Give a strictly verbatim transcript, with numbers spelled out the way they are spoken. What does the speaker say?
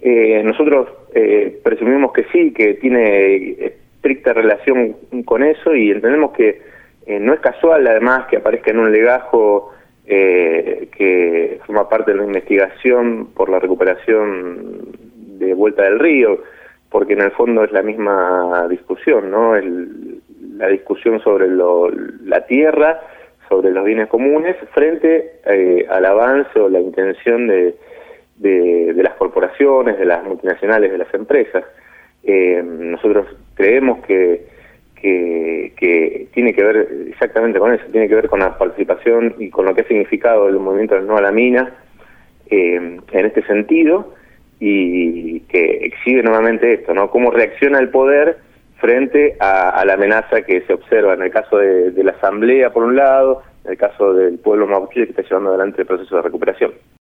Eh, nosotros eh, presumimos que sí, que tiene estricta relación con eso, y entendemos que eh, no es casual, además, que aparezca en un legajo eh, que forma parte de la investigación por la recuperación de Vuelta del Río, porque en el fondo es la misma discusión, ¿no? El, la discusión sobre lo, la tierra, sobre los bienes comunes, frente eh, al avance o la intención de, de, de las corporaciones, de las multinacionales, de las empresas. Eh, nosotros creemos que, que, que tiene que ver exactamente con eso, tiene que ver con la participación y con lo que ha significado el movimiento del No a la Mina eh, en este sentido, y que exhibe nuevamente esto, ¿no? Cómo reacciona el poder frente a, a la amenaza que se observa en el caso de, de la Asamblea, por un lado, en el caso del pueblo mapuche, que está llevando adelante el proceso de recuperación.